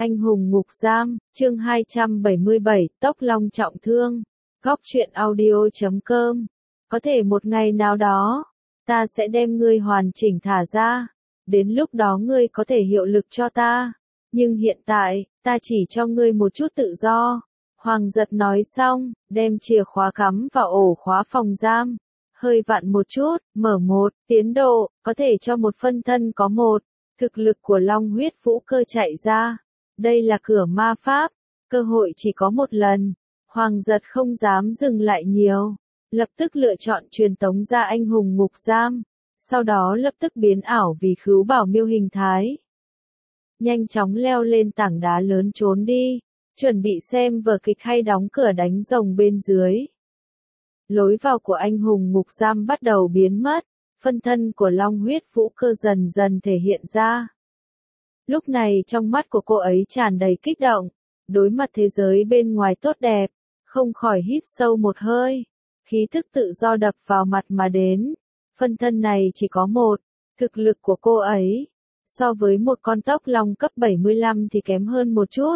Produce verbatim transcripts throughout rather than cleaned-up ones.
Anh hùng ngục giam, chương hai trăm bảy mươi bảy, Tốc Long trọng thương. Góc truyện audio chấm com. Có thể một ngày nào đó, ta sẽ đem ngươi hoàn chỉnh thả ra. Đến lúc đó ngươi có thể hiệu lực cho ta. Nhưng hiện tại, ta chỉ cho ngươi một chút tự do. Hoàng giật nói xong, đem chìa khóa cắm vào ổ khóa phòng giam. Hơi vặn một chút, mở một, tiến độ, có thể cho một phân thân có một. Thực lực của Long huyết vũ cơ chạy ra. Đây là cửa ma pháp, cơ hội chỉ có một lần. Hoàng giật không dám dừng lại nhiều, lập tức lựa chọn truyền tống ra anh hùng ngục giam, sau đó lập tức biến ảo vì khứu bảo miêu hình thái. Nhanh chóng leo lên tảng đá lớn trốn đi, chuẩn bị xem vở kịch hay đóng cửa đánh rồng bên dưới. Lối vào của anh hùng ngục giam bắt đầu biến mất, phân thân của Long huyết vũ cơ dần dần thể hiện ra. Lúc này trong mắt của cô ấy tràn đầy kích động, đối mặt thế giới bên ngoài tốt đẹp, không khỏi hít sâu một hơi, khí thức tự do đập vào mặt mà đến. Phân thân này chỉ có một, thực lực của cô ấy, so với một con tốc long cấp bảy mươi lăm thì kém hơn một chút.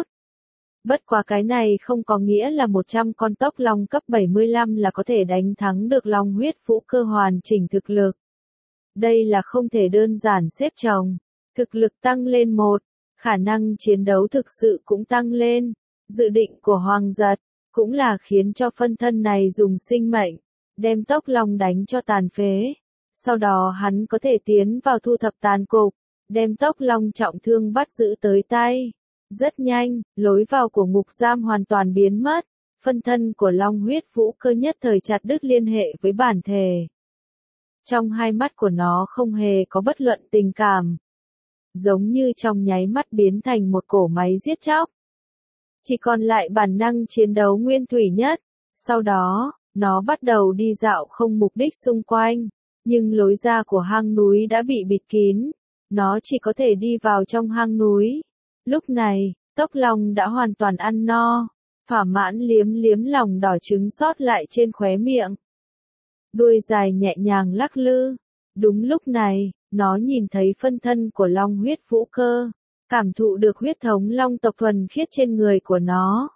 Bất quá cái này không có nghĩa là một trăm con tốc long cấp bảy mươi lăm là có thể đánh thắng được Long huyết vũ cơ hoàn chỉnh thực lực. Đây là không thể đơn giản xếp chồng. Thực lực tăng lên một, khả năng chiến đấu thực sự cũng tăng lên. Dự định của Hoàng giật, cũng là khiến cho phân thân này dùng sinh mệnh, đem tốc long đánh cho tàn phế. Sau đó hắn có thể tiến vào thu thập tàn cục, đem tốc long trọng thương bắt giữ tới tay. Rất nhanh, lối vào của ngục giam hoàn toàn biến mất. Phân thân của Long huyết vũ cơ nhất thời chặt đứt liên hệ với bản thể. Trong hai mắt của nó không hề có bất luận tình cảm. Giống như trong nháy mắt biến thành một cỗ máy giết chóc. Chỉ còn lại bản năng chiến đấu nguyên thủy nhất. Sau đó, nó bắt đầu đi dạo không mục đích xung quanh. Nhưng lối ra của hang núi đã bị bịt kín. Nó chỉ có thể đi vào trong hang núi. Lúc này, tốc long đã hoàn toàn ăn no. Thỏa mãn liếm liếm lòng đỏ trứng sót lại trên khóe miệng. Đuôi dài nhẹ nhàng lắc lư. Đúng lúc này, nó nhìn thấy phân thân của Long huyết vũ cơ, cảm thụ được huyết thống long tộc thuần khiết trên người của nó.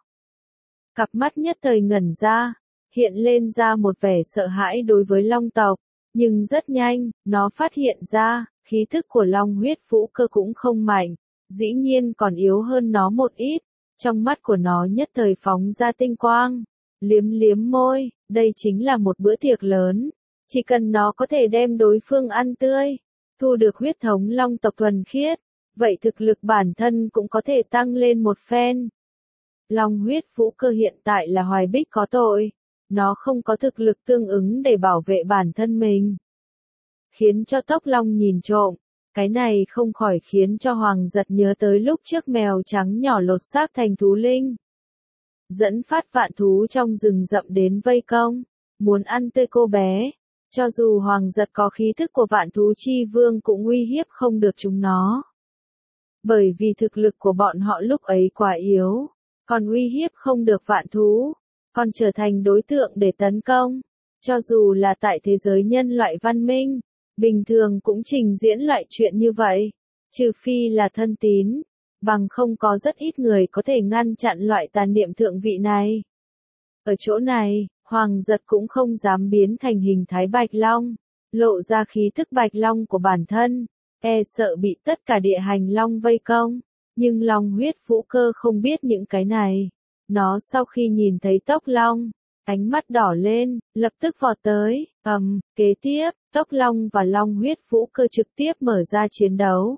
Cặp mắt nhất thời ngẩn ra, hiện lên ra một vẻ sợ hãi đối với long tộc, nhưng rất nhanh, nó phát hiện ra, khí thức của Long huyết vũ cơ cũng không mạnh, dĩ nhiên còn yếu hơn nó một ít, trong mắt của nó nhất thời phóng ra tinh quang, liếm liếm môi, đây chính là một bữa tiệc lớn, chỉ cần nó có thể đem đối phương ăn tươi, thu được huyết thống long tộc thuần khiết, vậy thực lực bản thân cũng có thể tăng lên một phen. Long huyết vũ cơ hiện tại là hoài bích có tội, nó không có thực lực tương ứng để bảo vệ bản thân mình. Khiến cho tốc long nhìn trộm, cái này không khỏi khiến cho Hoàng giật nhớ tới lúc trước mèo trắng nhỏ lột xác thành thú linh. Dẫn phát vạn thú trong rừng rậm đến vây công, muốn ăn tươi cô bé. Cho dù Hoàng giật có khí thức của vạn thú chi vương cũng uy hiếp không được chúng nó. Bởi vì thực lực của bọn họ lúc ấy quá yếu, còn uy hiếp không được vạn thú, còn trở thành đối tượng để tấn công. Cho dù là tại thế giới nhân loại văn minh, bình thường cũng trình diễn loại chuyện như vậy, trừ phi là thân tín, bằng không có rất ít người có thể ngăn chặn loại tàn niệm thượng vị này. Ở chỗ này, Hoàng giật cũng không dám biến thành hình thái bạch long, lộ ra khí thức bạch long của bản thân, e sợ bị tất cả địa hành long vây công, nhưng Long huyết vũ cơ không biết những cái này. Nó sau khi nhìn thấy tốc long, ánh mắt đỏ lên, lập tức vọt tới, ầm, kế tiếp, tốc long và Long huyết vũ cơ trực tiếp mở ra chiến đấu.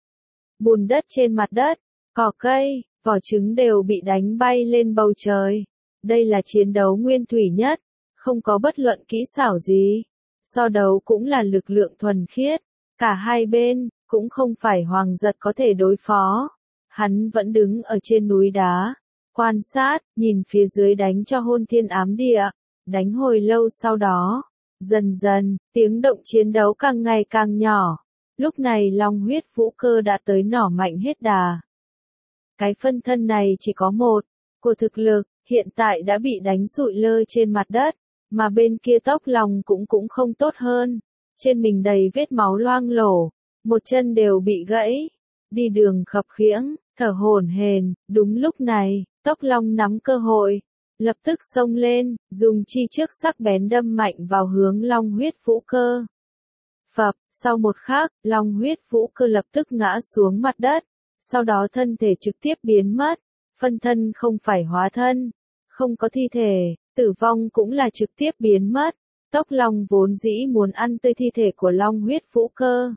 Bùn đất trên mặt đất, cỏ cây, vỏ trứng đều bị đánh bay lên bầu trời. Đây là chiến đấu nguyên thủy nhất, không có bất luận kỹ xảo gì. So đấu cũng là lực lượng thuần khiết, cả hai bên, cũng không phải Hoàng giật có thể đối phó. Hắn vẫn đứng ở trên núi đá, quan sát, nhìn phía dưới đánh cho hôn thiên ám địa, đánh hồi lâu sau đó. Dần dần, tiếng động chiến đấu càng ngày càng nhỏ. Lúc này Long huyết vũ cơ đã tới nỏ mạnh hết đà. Cái phân thân này chỉ có một, của thực lực. Hiện tại đã bị đánh sụi lơ trên mặt đất, mà bên kia tốc long cũng cũng không tốt hơn. Trên mình đầy vết máu loang lổ, một chân đều bị gãy, đi đường khập khiễng, thở hổn hển. Đúng lúc này, Tốc Long nắm cơ hội, lập tức xông lên, dùng chi trước sắc bén đâm mạnh vào hướng Long huyết vũ cơ. Phập, sau một khắc, Long huyết vũ cơ lập tức ngã xuống mặt đất, sau đó thân thể trực tiếp biến mất, phân thân không phải hóa thân, không có thi thể, tử vong cũng là trực tiếp biến mất. Tốc Long vốn dĩ muốn ăn tươi thi thể của Long huyết vũ cơ,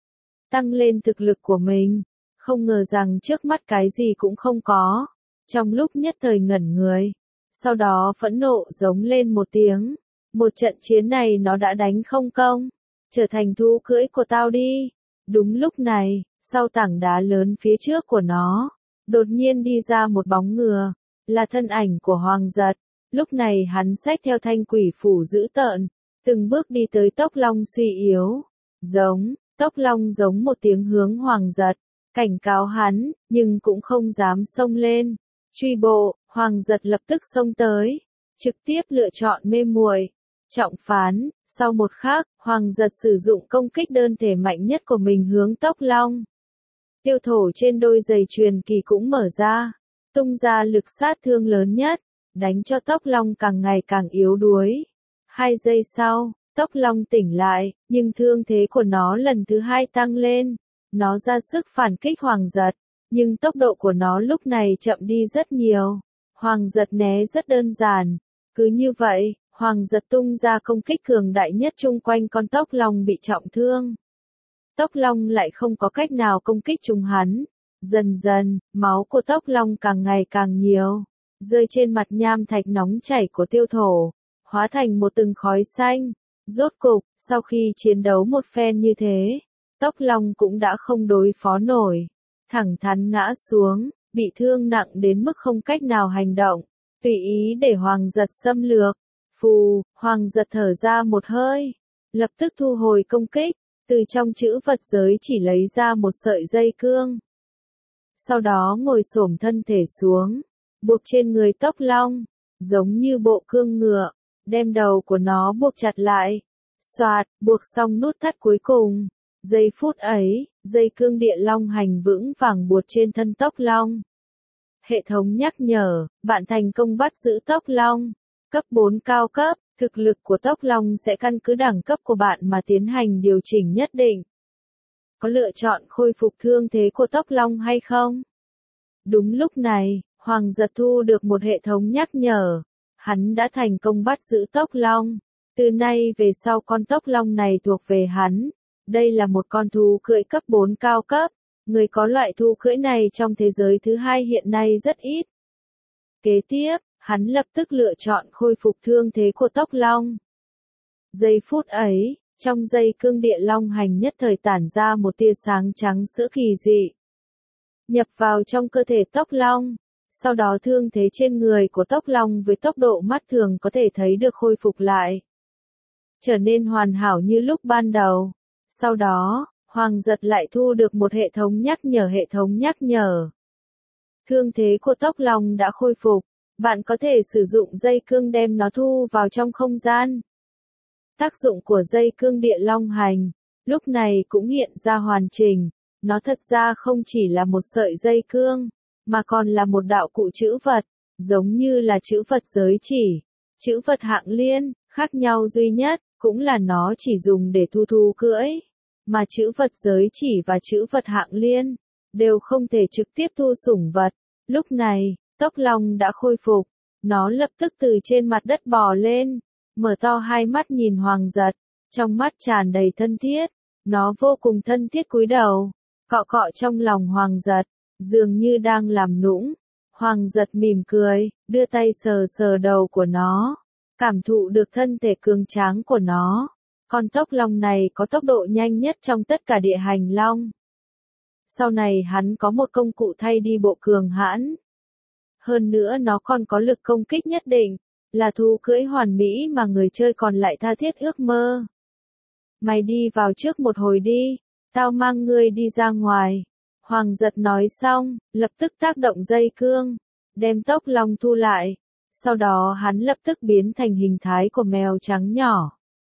tăng lên thực lực của mình, không ngờ rằng trước mắt cái gì cũng không có, trong lúc nhất thời ngẩn người, sau đó phẫn nộ giống lên một tiếng, một trận chiến này nó đã đánh không công, trở thành thú cưỡi của tao đi. Đúng lúc này, sau tảng đá lớn phía trước của nó, đột nhiên đi ra một bóng ngựa, là thân ảnh của Hoàng Giật. Lúc này hắn xách theo thanh quỷ phủ dữ tợn, từng bước đi tới Tốc Long suy yếu, giống, Tốc Long giống một tiếng hướng Hoàng Giật, cảnh cáo hắn, nhưng cũng không dám xông lên, truy bộ. Hoàng Giật lập tức xông tới, trực tiếp lựa chọn mê muội, trọng phán. Sau một khắc, Hoàng Giật sử dụng công kích đơn thể mạnh nhất của mình hướng Tốc Long. Tiêu thổ trên đôi giày truyền kỳ cũng mở ra, tung ra lực sát thương lớn nhất, đánh cho Tốc Long càng ngày càng yếu đuối. Hai giây sau, Tốc Long tỉnh lại, nhưng thương thế của nó lần thứ hai tăng lên. Nó ra sức phản kích Hoàng Giật, nhưng tốc độ của nó lúc này chậm đi rất nhiều. Hoàng Giật né rất đơn giản. Cứ như vậy, Hoàng Giật tung ra công kích cường đại nhất chung quanh con Tốc Long bị trọng thương. Tốc Long lại không có cách nào công kích trúng hắn. Dần dần, máu của Tốc Long càng ngày càng nhiều, rơi trên mặt nham thạch nóng chảy của tiêu thổ, hóa thành một từng khói xanh. Rốt cục, sau khi chiến đấu một phen như thế, Tốc Long cũng đã không đối phó nổi, thẳng thắn ngã xuống, bị thương nặng đến mức không cách nào hành động, tùy ý để Hoàng Giật xâm lược. Phù, Hoàng Giật thở ra một hơi, lập tức thu hồi công kích, từ trong chữ vật giới chỉ lấy ra một sợi dây cương. Sau đó ngồi xổm thân thể xuống, buộc trên người Tốc Long, giống như bộ cương ngựa, đem đầu của nó buộc chặt lại. Xoạt, buộc xong nút thắt cuối cùng. Giây phút ấy, dây cương địa long hành vững vàng buộc trên thân Tốc Long. Hệ thống nhắc nhở, bạn thành công bắt giữ Tốc Long. Cấp bốn cao cấp, thực lực của Tốc Long sẽ căn cứ đẳng cấp của bạn mà tiến hành điều chỉnh nhất định. Có lựa chọn khôi phục thương thế của Tốc Long hay không? Đúng lúc này, Hoàng Giật thu được một hệ thống nhắc nhở. Hắn đã thành công bắt giữ Tốc Long. Từ nay về sau con Tốc Long này thuộc về hắn. Đây là một con thú cưỡi cấp bốn cao cấp. Người có loại thú cưỡi này trong thế giới thứ hai hiện nay rất ít. Kế tiếp, hắn lập tức lựa chọn khôi phục thương thế của Tốc Long. Giây phút ấy, trong dây cương địa long hành nhất thời tản ra một tia sáng trắng sữa kỳ dị, nhập vào trong cơ thể Tốc Long. Sau đó thương thế trên người của Tốc Long với tốc độ mắt thường có thể thấy được khôi phục lại, trở nên hoàn hảo như lúc ban đầu. Sau đó, Hoàng Giật lại thu được một hệ thống nhắc nhở hệ thống nhắc nhở. Thương thế của Tốc Long đã khôi phục, bạn có thể sử dụng dây cương đem nó thu vào trong không gian. Tác dụng của dây cương địa long hành, lúc này cũng hiện ra hoàn chỉnh. Nó thật ra không chỉ là một sợi dây cương, mà còn là một đạo cụ chữ vật, giống như là chữ vật giới chỉ, chữ vật hạng liên, khác nhau duy nhất, cũng là nó chỉ dùng để thu thú cưỡi, mà chữ vật giới chỉ và chữ vật hạng liên, đều không thể trực tiếp thu sủng vật. Lúc này, Tốc Long đã khôi phục, nó lập tức từ trên mặt đất bò lên, mở to hai mắt nhìn Hoàng Giật, trong mắt tràn đầy thân thiết, nó vô cùng thân thiết cúi đầu, cọ cọ trong lòng Hoàng Giật, dường như đang làm nũng. Hoàng Giật mỉm cười, đưa tay sờ sờ đầu của nó, cảm thụ được thân thể cường tráng của nó. Con Tốc Long này có tốc độ nhanh nhất trong tất cả địa hành long. Sau này hắn có một công cụ thay đi bộ cường hãn. Hơn nữa nó còn có lực công kích nhất định, là thú cưỡi hoàn mỹ mà người chơi còn lại tha thiết ước mơ. Mày đi vào trước một hồi đi, tao mang ngươi đi ra ngoài. Hoàng Giật nói xong, lập tức tác động dây cương, đem Tốc Long thu lại. Sau đó hắn lập tức biến thành hình thái của mèo trắng nhỏ.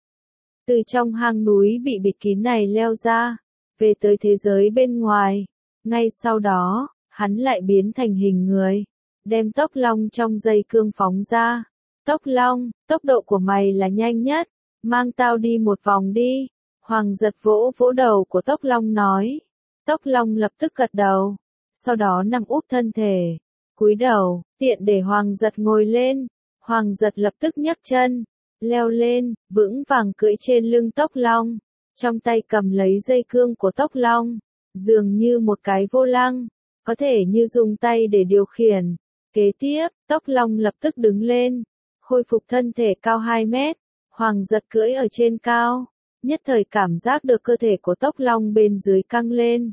Từ trong hang núi bị bịt kín này leo ra, về tới thế giới bên ngoài. Ngay sau đó, hắn lại biến thành hình người, đem Tốc Long trong dây cương phóng ra. Tốc Long, tốc độ của mày là nhanh nhất, mang tao đi một vòng đi. Hoàng Giật vỗ vỗ đầu của Tốc Long nói. Tốc Long lập tức gật đầu, sau đó nằm úp thân thể, cúi đầu, tiện để Hoàng Giật ngồi lên. Hoàng Giật lập tức nhấc chân, leo lên, vững vàng cưỡi trên lưng Tốc Long, trong tay cầm lấy dây cương của Tốc Long, dường như một cái vô lăng, có thể như dùng tay để điều khiển. Kế tiếp, Tốc Long lập tức đứng lên, khôi phục thân thể cao hai mét, Hoàng Giật cưỡi ở trên cao, nhất thời cảm giác được cơ thể của Tốc Long bên dưới căng lên,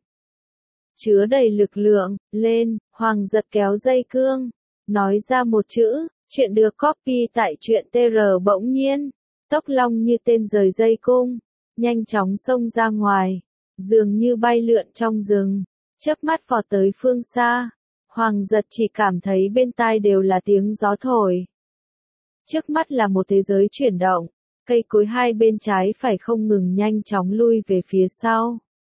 chứa đầy lực lượng. Lên, Hoàng Giật kéo dây cương, nói ra một chữ, chuyện được copy tại truyện tê rờ. Bỗng nhiên, Tốc Long như tên rời dây cung, nhanh chóng xông ra ngoài, dường như bay lượn trong rừng, chớp mắt vọt tới phương xa. Hoàng Giật chỉ cảm thấy bên tai đều là tiếng gió thổi. Trước mắt là một thế giới chuyển động, cây cối hai bên trái phải không ngừng nhanh chóng lui về phía sau.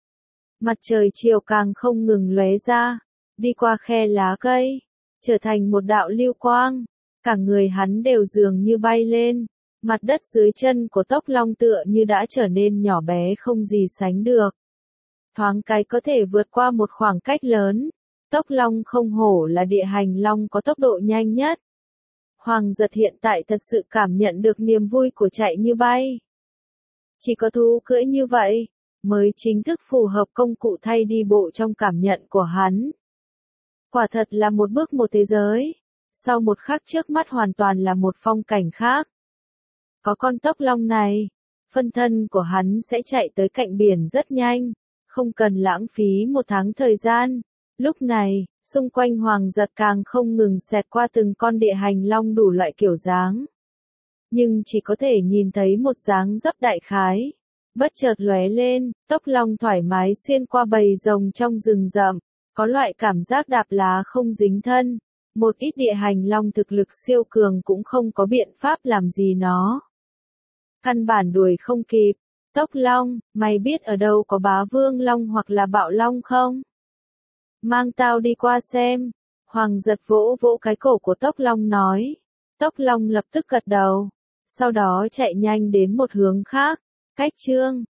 Mặt trời chiều càng không ngừng lóe ra, đi qua khe lá cây, trở thành một đạo lưu quang, cả người hắn đều dường như bay lên, mặt đất dưới chân của Tốc Long tựa như đã trở nên nhỏ bé không gì sánh được. Thoáng cái có thể vượt qua một khoảng cách lớn, Tốc Long không hổ là địa hành long có tốc độ nhanh nhất. Hoàng Giật hiện tại thật sự cảm nhận được niềm vui của chạy như bay. Chỉ có thú cưỡi như vậy, mới chính thức phù hợp công cụ thay đi bộ trong cảm nhận của hắn. Quả thật là một bước một thế giới, sau một khắc trước mắt hoàn toàn là một phong cảnh khác. Có con Tốc Long này, phân thân của hắn sẽ chạy tới cạnh biển rất nhanh, không cần lãng phí một tháng thời gian. Lúc này, xung quanh Hoàng Giật càng không ngừng xẹt qua từng con địa hành long đủ loại kiểu dáng. Nhưng chỉ có thể nhìn thấy một dáng dấp đại khái. Bất chợt lóe lên, Tốc Long thoải mái xuyên qua bầy rồng trong rừng rậm, có loại cảm giác đạp lá không dính thân. Một ít địa hành long thực lực siêu cường cũng không có biện pháp làm gì nó. Căn bản đuổi không kịp. Tốc Long, mày biết ở đâu có bá vương long hoặc là bạo long không? Mang tao đi qua xem. Hoàng Giật vỗ vỗ cái cổ của Tốc Long nói. Tốc Long lập tức gật đầu, sau đó chạy nhanh đến một hướng khác. Cách chương